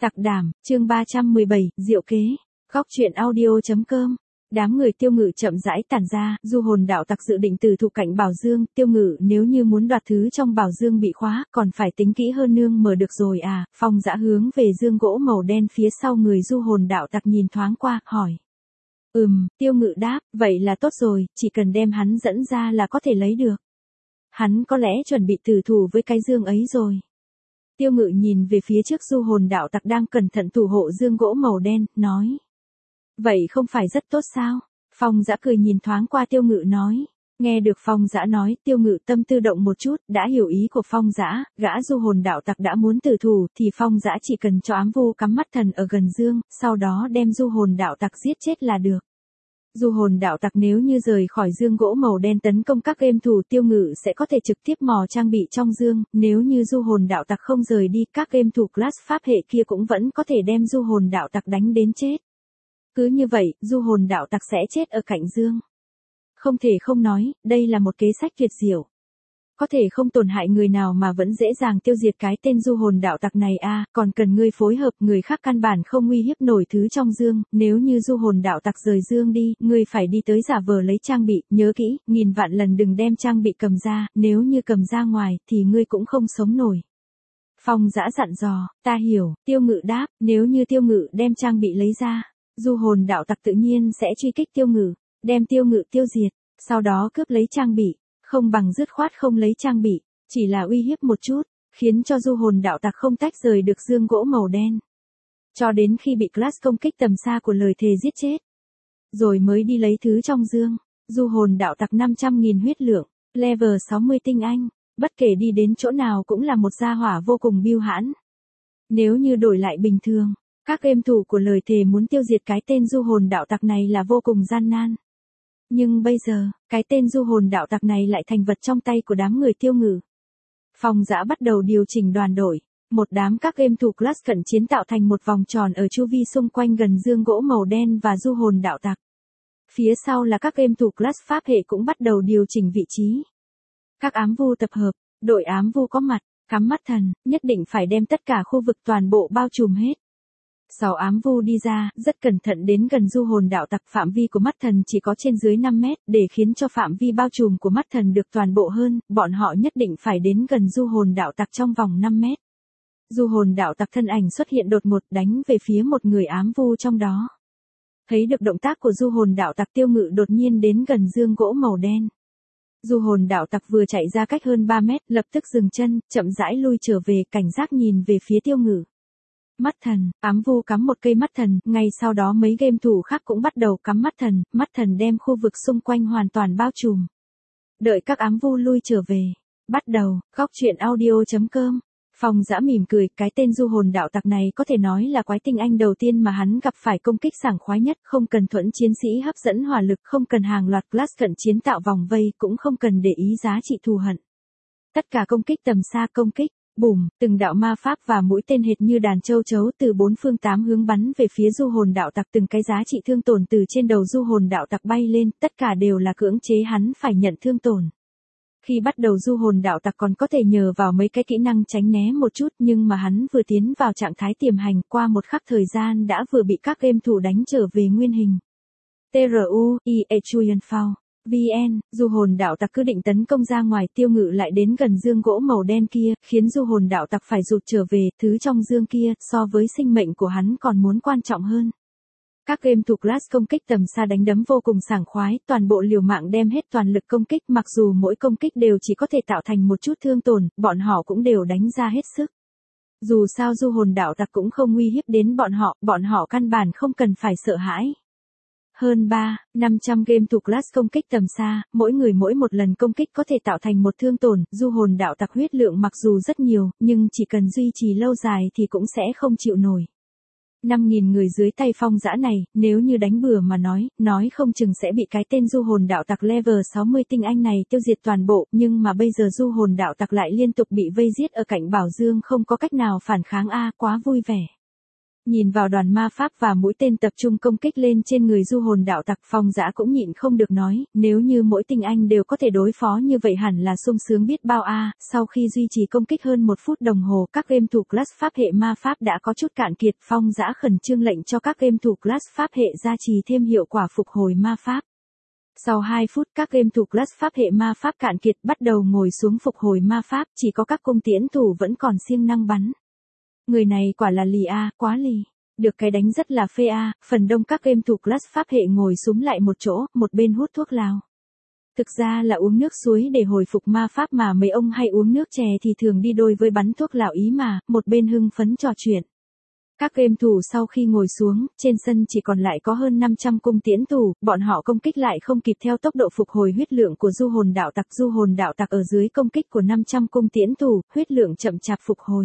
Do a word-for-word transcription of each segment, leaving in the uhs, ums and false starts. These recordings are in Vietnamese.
Tặc đảm, chương ba trăm mười bảy, diệu kế. Góc truyện audio.com. Đám người Tiêu Ngự chậm rãi tản ra, du hồn đạo tặc dự định từ thủ cạnh Bảo Dương, Tiêu Ngự nếu như muốn đoạt thứ trong Bảo Dương bị khóa, còn phải tính kỹ hơn nương mở được rồi à. Phong Dã hướng về dương gỗ màu đen phía sau người du hồn đạo tặc nhìn thoáng qua, hỏi. Ừm, Tiêu Ngự đáp, vậy là tốt rồi, chỉ cần đem hắn dẫn ra là có thể lấy được. Hắn có lẽ chuẩn bị tử thủ với cái dương ấy rồi. Tiêu Ngự nhìn về phía trước du hồn đạo tặc đang cẩn thận thủ hộ dương gỗ màu đen, nói. Vậy không phải rất tốt sao? Phong Dã cười nhìn thoáng qua Tiêu Ngự nói. Nghe được Phong Dã nói, Tiêu Ngự tâm tư động một chút, đã hiểu ý của Phong Dã, gã du hồn đạo tặc đã muốn tử thủ, thì Phong Dã chỉ cần cho ám vu cắm mắt thần ở gần dương, sau đó đem du hồn đạo tặc giết chết là được. Du hồn đạo tặc nếu như rời khỏi dương gỗ màu đen tấn công các game thủ, Tiêu Ngự sẽ có thể trực tiếp mò trang bị trong dương, nếu như du hồn đạo tặc không rời đi, các game thủ class pháp hệ kia cũng vẫn có thể đem du hồn đạo tặc đánh đến chết. Cứ như vậy, du hồn đạo tặc sẽ chết ở cạnh dương. Không thể không nói, đây là một kế sách tuyệt diệu. Có thể không tổn hại người nào mà vẫn dễ dàng tiêu diệt cái tên du hồn đạo tặc này a, à, còn cần ngươi phối hợp, người khác căn bản không uy hiếp nổi thứ trong dương, nếu như du hồn đạo tặc rời dương đi, ngươi phải đi tới giả vờ lấy trang bị, nhớ kỹ, nghìn vạn lần đừng đem trang bị cầm ra, nếu như cầm ra ngoài thì ngươi cũng không sống nổi. Phong Dã dặn dò, ta hiểu, Tiêu Ngự đáp, nếu như Tiêu Ngự đem trang bị lấy ra, du hồn đạo tặc tự nhiên sẽ truy kích Tiêu Ngự, đem Tiêu Ngự tiêu diệt, sau đó cướp lấy trang bị. Không bằng dứt khoát không lấy trang bị, chỉ là uy hiếp một chút, khiến cho du hồn đạo tặc không tách rời được dương gỗ màu đen. Cho đến khi bị class công kích tầm xa của lời thề giết chết. Rồi mới đi lấy thứ trong dương, du hồn đạo tặc năm trăm nghìn huyết lượng, level sáu mươi tinh anh, bất kể đi đến chỗ nào cũng là một gia hỏa vô cùng biêu hãn. Nếu như đổi lại bình thường, các game thủ của lời thề muốn tiêu diệt cái tên du hồn đạo tặc này là vô cùng gian nan. Nhưng bây giờ, cái tên du hồn đạo tặc này lại thành vật trong tay của đám người Tiêu Ngự. Phong Dã bắt đầu điều chỉnh đoàn đội, một đám các game thủ class cận chiến tạo thành một vòng tròn ở chu vi xung quanh gần dương gỗ màu đen và du hồn đạo tặc. Phía sau là các game thủ class pháp hệ cũng bắt đầu điều chỉnh vị trí. Các ám vu tập hợp, đội ám vu có mặt, cắm mắt thần, nhất định phải đem tất cả khu vực toàn bộ bao trùm hết. Sáu ám vu đi ra, rất cẩn thận đến gần du hồn đạo tặc, phạm vi của mắt thần chỉ có trên dưới năm mét, để khiến cho phạm vi bao trùm của mắt thần được toàn bộ hơn, bọn họ nhất định phải đến gần du hồn đạo tặc trong vòng năm mét. Du hồn đạo tặc thân ảnh xuất hiện đột ngột đánh về phía một người ám vu trong đó. Thấy được động tác của du hồn đạo tặc, Tiêu Ngự đột nhiên đến gần dương gỗ màu đen. Du hồn đạo tặc vừa chạy ra cách hơn ba mét, lập tức dừng chân, chậm rãi lui trở về, cảnh giác nhìn về phía Tiêu Ngự. Mắt thần, ám vu cắm một cây mắt thần, ngay sau đó mấy game thủ khác cũng bắt đầu cắm mắt thần, mắt thần đem khu vực xung quanh hoàn toàn bao trùm. Đợi các ám vu lui trở về. Bắt đầu, góc truyện audio.com. Phong Dã mỉm cười, cái tên du hồn đạo tặc này có thể nói là quái tinh anh đầu tiên mà hắn gặp phải, công kích sảng khoái nhất, không cần thuẫn chiến sĩ hấp dẫn hỏa lực, không cần hàng loạt class cận chiến tạo vòng vây, cũng không cần để ý giá trị thù hận. Tất cả công kích tầm xa, công kích. Bùm, từng đạo ma pháp và mũi tên hệt như đàn châu chấu từ bốn phương tám hướng bắn về phía du hồn đạo tặc, từng cái giá trị thương tổn từ trên đầu du hồn đạo tặc bay lên, tất cả đều là cưỡng chế hắn phải nhận thương tổn. Khi bắt đầu du hồn đạo tặc còn có thể nhờ vào mấy cái kỹ năng tránh né một chút, nhưng mà hắn vừa tiến vào trạng thái tiềm hành, qua một khắc thời gian đã vừa bị các game thủ đánh trở về nguyên hình. tru, e Chuyenfao. vê en, du hồn đạo tặc cứ định tấn công ra ngoài, Tiêu Ngự lại đến gần dương gỗ màu đen kia, khiến du hồn đạo tặc phải rụt trở về, thứ trong dương kia, so với sinh mệnh của hắn còn muốn quan trọng hơn. Các game thủ class công kích tầm xa đánh đấm vô cùng sảng khoái, toàn bộ liều mạng đem hết toàn lực công kích, mặc dù mỗi công kích đều chỉ có thể tạo thành một chút thương tổn, bọn họ cũng đều đánh ra hết sức. Dù sao du hồn đạo tặc cũng không nguy hiếp đến bọn họ, bọn họ căn bản không cần phải sợ hãi. Hơn ba, năm trăm game thủ class công kích tầm xa, mỗi người mỗi một lần công kích có thể tạo thành một thương tổn, du hồn đạo tặc huyết lượng mặc dù rất nhiều, nhưng chỉ cần duy trì lâu dài thì cũng sẽ không chịu nổi. năm nghìn người dưới tay Phong Dã này, nếu như đánh bừa mà nói, nói không chừng sẽ bị cái tên du hồn đạo tặc level sáu mươi tinh anh này tiêu diệt toàn bộ, nhưng mà bây giờ du hồn đạo tặc lại liên tục bị vây giết ở cạnh Bảo Dương, không có cách nào phản kháng a, quá vui vẻ. Nhìn vào đoàn ma pháp và mũi tên tập trung công kích lên trên người du hồn đạo tặc, Phong Dã cũng nhịn không được nói, nếu như mỗi tinh anh đều có thể đối phó như vậy hẳn là sung sướng biết bao a. À. Sau khi duy trì công kích hơn một phút đồng hồ, các game thủ class pháp hệ ma pháp đã có chút cạn kiệt, Phong Dã khẩn trương lệnh cho các game thủ class pháp hệ gia trì thêm hiệu quả phục hồi ma pháp. Sau hai phút các game thủ class pháp hệ ma pháp cạn kiệt bắt đầu ngồi xuống phục hồi ma pháp, chỉ có các cung tiễn thủ vẫn còn siêng năng bắn. Người này quả là lì a, quá lì. Được cái đánh rất là phê a, phần đông các game thủ class pháp hệ ngồi súm lại một chỗ, một bên hút thuốc lào. Thực ra là uống nước suối để hồi phục ma pháp mà mấy ông hay uống nước chè thì thường đi đôi với bắn thuốc lào ý mà, một bên hưng phấn trò chuyện. Các game thủ sau khi ngồi xuống, trên sân chỉ còn lại có hơn năm trăm cung tiễn thủ, bọn họ công kích lại không kịp theo tốc độ phục hồi huyết lượng của du hồn đạo tặc. Du hồn đạo tặc ở dưới công kích của năm trăm cung tiễn thủ, huyết lượng chậm chạp phục hồi.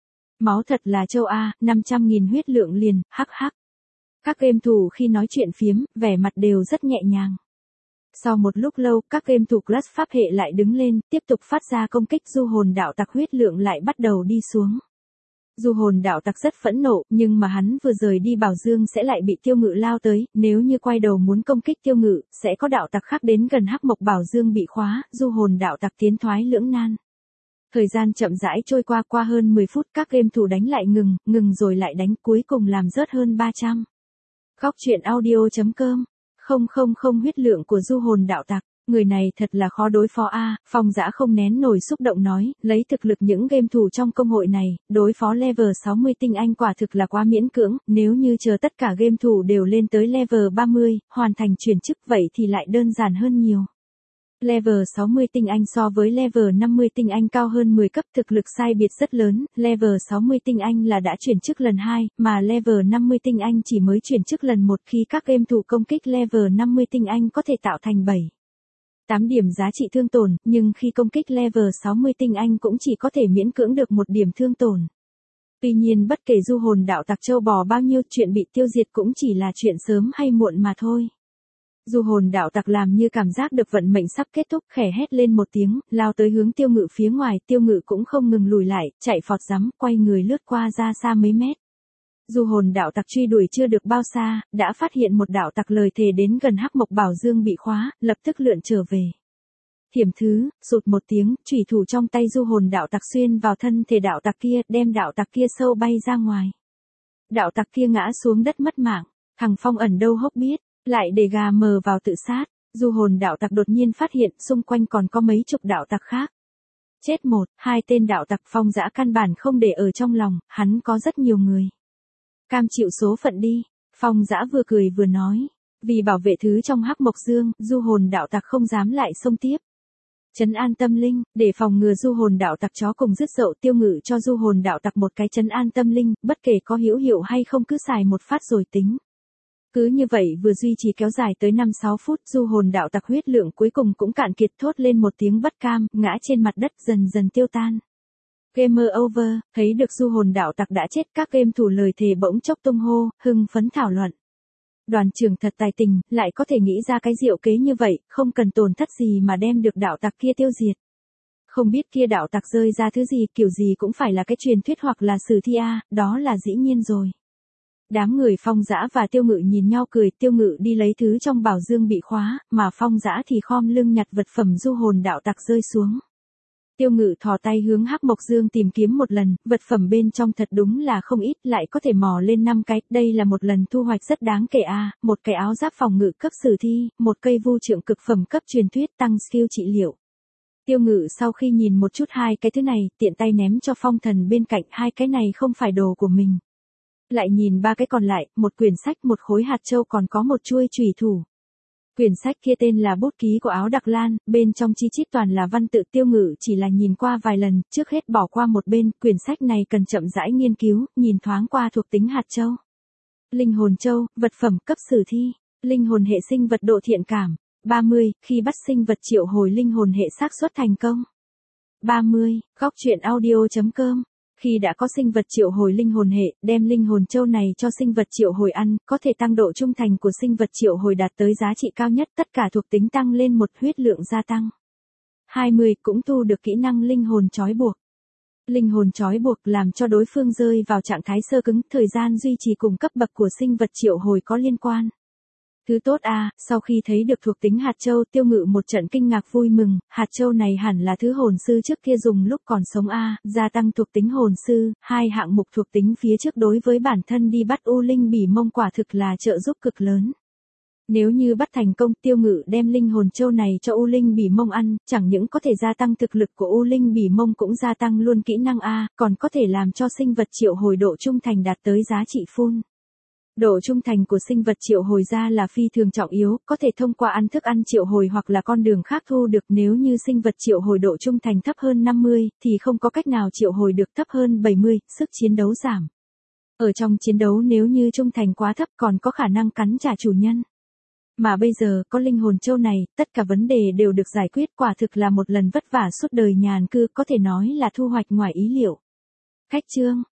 Máu thật là châu A, năm trăm nghìn huyết lượng liền, hắc hắc. Các game thủ khi nói chuyện phiếm, vẻ mặt đều rất nhẹ nhàng. Sau một lúc lâu, các game thủ class pháp hệ lại đứng lên, tiếp tục phát ra công kích. Du hồn đạo tặc huyết lượng lại bắt đầu đi xuống. Du hồn đạo tặc rất phẫn nộ, nhưng mà hắn vừa rời đi bảo dương sẽ lại bị tiêu ngự lao tới, nếu như quay đầu muốn công kích tiêu ngự, sẽ có đạo tặc khác đến gần hắc mộc bảo dương bị khóa, du hồn đạo tặc tiến thoái lưỡng nan. Thời gian chậm rãi trôi qua, qua hơn mười phút các game thủ đánh lại ngừng, ngừng rồi lại đánh, cuối cùng làm rớt hơn ba trăm. Góc truyện audio chấm com. Không không không huyết lượng của du hồn đạo tặc. Người này thật là khó đối phó a. À, Phong Dã không nén nổi xúc động nói, lấy thực lực những game thủ trong công hội này, đối phó level sáu mươi tinh anh quả thực là quá miễn cưỡng, nếu như chờ tất cả game thủ đều lên tới level ba mươi, hoàn thành chuyển chức vậy thì lại đơn giản hơn nhiều. Level sáu mươi tinh anh so với level năm mươi tinh anh cao hơn mười cấp, thực lực sai biệt rất lớn, level sáu mươi tinh anh là đã chuyển chức lần hai, mà level năm mươi tinh anh chỉ mới chuyển chức lần một. Khi các game thủ công kích level năm mươi tinh anh có thể tạo thành bảy, tám điểm giá trị thương tổn, nhưng khi công kích level sáu mươi tinh anh cũng chỉ có thể miễn cưỡng được một điểm thương tổn. Tuy nhiên bất kể du hồn đạo tặc châu bò bao nhiêu, chuyện bị tiêu diệt cũng chỉ là chuyện sớm hay muộn mà thôi. Du hồn đạo tặc làm như cảm giác được vận mệnh sắp kết thúc, khẽ hét lên một tiếng, lao tới hướng tiêu ngự phía ngoài, tiêu ngự cũng không ngừng lùi lại, chạy phọt rắm, quay người lướt qua ra xa mấy mét. Du hồn đạo tặc truy đuổi chưa được bao xa, đã phát hiện một đạo tặc lời thề đến gần hắc mộc bảo dương bị khóa, lập tức lượn trở về. Thiểm thứ, sụt một tiếng, chủy thủ trong tay du hồn đạo tặc xuyên vào thân thể đạo tặc kia, đem đạo tặc kia sâu bay ra ngoài. Đạo tặc kia ngã xuống đất mất mạng, thằng Phong ẩn đâu hốc biết, lại để gà mờ vào tự sát. Du hồn đạo tặc đột nhiên phát hiện xung quanh còn có mấy chục đạo tặc khác. Chết một, hai tên đạo tặc. Phong Dã căn bản không để ở trong lòng, hắn có rất nhiều người. Cam chịu số phận đi, Phong Dã vừa cười vừa nói. Vì bảo vệ thứ trong hắc mộc dương, du hồn đạo tặc không dám lại xông tiếp. Trấn an tâm linh, để phòng ngừa du hồn đạo tặc chó cùng dứt dậu, tiêu ngự cho du hồn đạo tặc một cái trấn an tâm linh, bất kể có hữu hiệu hay không cứ xài một phát rồi tính. Cứ như vậy vừa duy trì kéo dài tới năm sáu phút, du hồn đạo tặc huyết lượng cuối cùng cũng cạn kiệt, thốt lên một tiếng bất cam, ngã trên mặt đất dần dần tiêu tan. Game over, thấy được du hồn đạo tặc đã chết, các game thủ lời thề bỗng chốc tung hô, hưng phấn thảo luận. Đoàn trưởng thật tài tình, lại có thể nghĩ ra cái diệu kế như vậy, không cần tổn thất gì mà đem được đạo tặc kia tiêu diệt. Không biết kia đạo tặc rơi ra thứ gì, kiểu gì cũng phải là cái truyền thuyết hoặc là sử thi a, đó là dĩ nhiên rồi. Đám người Phong Dã và Tiêu Ngự nhìn nhau cười, Tiêu Ngự đi lấy thứ trong bảo dương bị khóa, mà Phong Dã thì khom lưng nhặt vật phẩm du hồn đạo tặc rơi xuống. Tiêu Ngự thò tay hướng hắc mộc dương tìm kiếm một lần, vật phẩm bên trong thật đúng là không ít, lại có thể mò lên năm cái, đây là một lần thu hoạch rất đáng kể a, à, một cái áo giáp phòng ngự cấp sử thi, một cây vu trượng cực phẩm cấp truyền thuyết tăng skill trị liệu. Tiêu Ngự sau khi nhìn một chút hai cái thứ này, tiện tay ném cho Phong Thần bên cạnh, hai cái này không phải đồ của mình. Lại nhìn ba cái còn lại, một quyển sách, một khối hạt châu, còn có một chuôi chủy thủ. Quyển sách kia tên là Bút ký của áo đặc lan, bên trong chi chít toàn là văn tự. Tiêu Ngự chỉ là nhìn qua vài lần, trước hết bỏ qua một bên, quyển sách này cần chậm rãi nghiên cứu, nhìn thoáng qua thuộc tính hạt châu. Linh hồn châu, vật phẩm cấp sử thi, linh hồn hệ sinh vật độ thiện cảm, ba mươi, khi bắt sinh vật triệu hồi linh hồn hệ xác suất thành công. ba mươi, góc truyện audio chấm com. Khi đã có sinh vật triệu hồi linh hồn hệ, đem linh hồn châu này cho sinh vật triệu hồi ăn, có thể tăng độ trung thành của sinh vật triệu hồi đạt tới giá trị cao nhất, tất cả thuộc tính tăng lên một, huyết lượng gia tăng. hai mươi, cũng thu được kỹ năng linh hồn trói buộc. Linh hồn trói buộc làm cho đối phương rơi vào trạng thái xơ cứng, thời gian duy trì cùng cấp bậc của sinh vật triệu hồi có liên quan. Thứ tốt a, sau khi thấy được thuộc tính hạt châu, Tiêu Ngự một trận kinh ngạc vui mừng, hạt châu này hẳn là thứ hồn sư trước kia dùng lúc còn sống a, gia tăng thuộc tính hồn sư, hai hạng mục thuộc tính phía trước đối với bản thân đi bắt U Linh Bỉ Mông quả thực là trợ giúp cực lớn. Nếu như bắt thành công, Tiêu Ngự đem linh hồn châu này cho U Linh Bỉ Mông ăn, chẳng những có thể gia tăng thực lực của U Linh Bỉ Mông cũng gia tăng luôn kỹ năng A, còn có thể làm cho sinh vật triệu hồi độ trung thành đạt tới giá trị full. Độ trung thành của sinh vật triệu hồi ra là phi thường trọng yếu, có thể thông qua ăn thức ăn triệu hồi hoặc là con đường khác thu được. Nếu như sinh vật triệu hồi độ trung thành thấp hơn năm mươi, thì không có cách nào triệu hồi được, thấp hơn bảy mươi, sức chiến đấu giảm. Ở trong chiến đấu nếu như trung thành quá thấp còn có khả năng cắn trả chủ nhân. Mà bây giờ có linh hồn châu này, tất cả vấn đề đều được giải quyết, quả thực là một lần vất vả suốt đời nhàn cư, có thể nói là thu hoạch ngoài ý liệu. Khách chương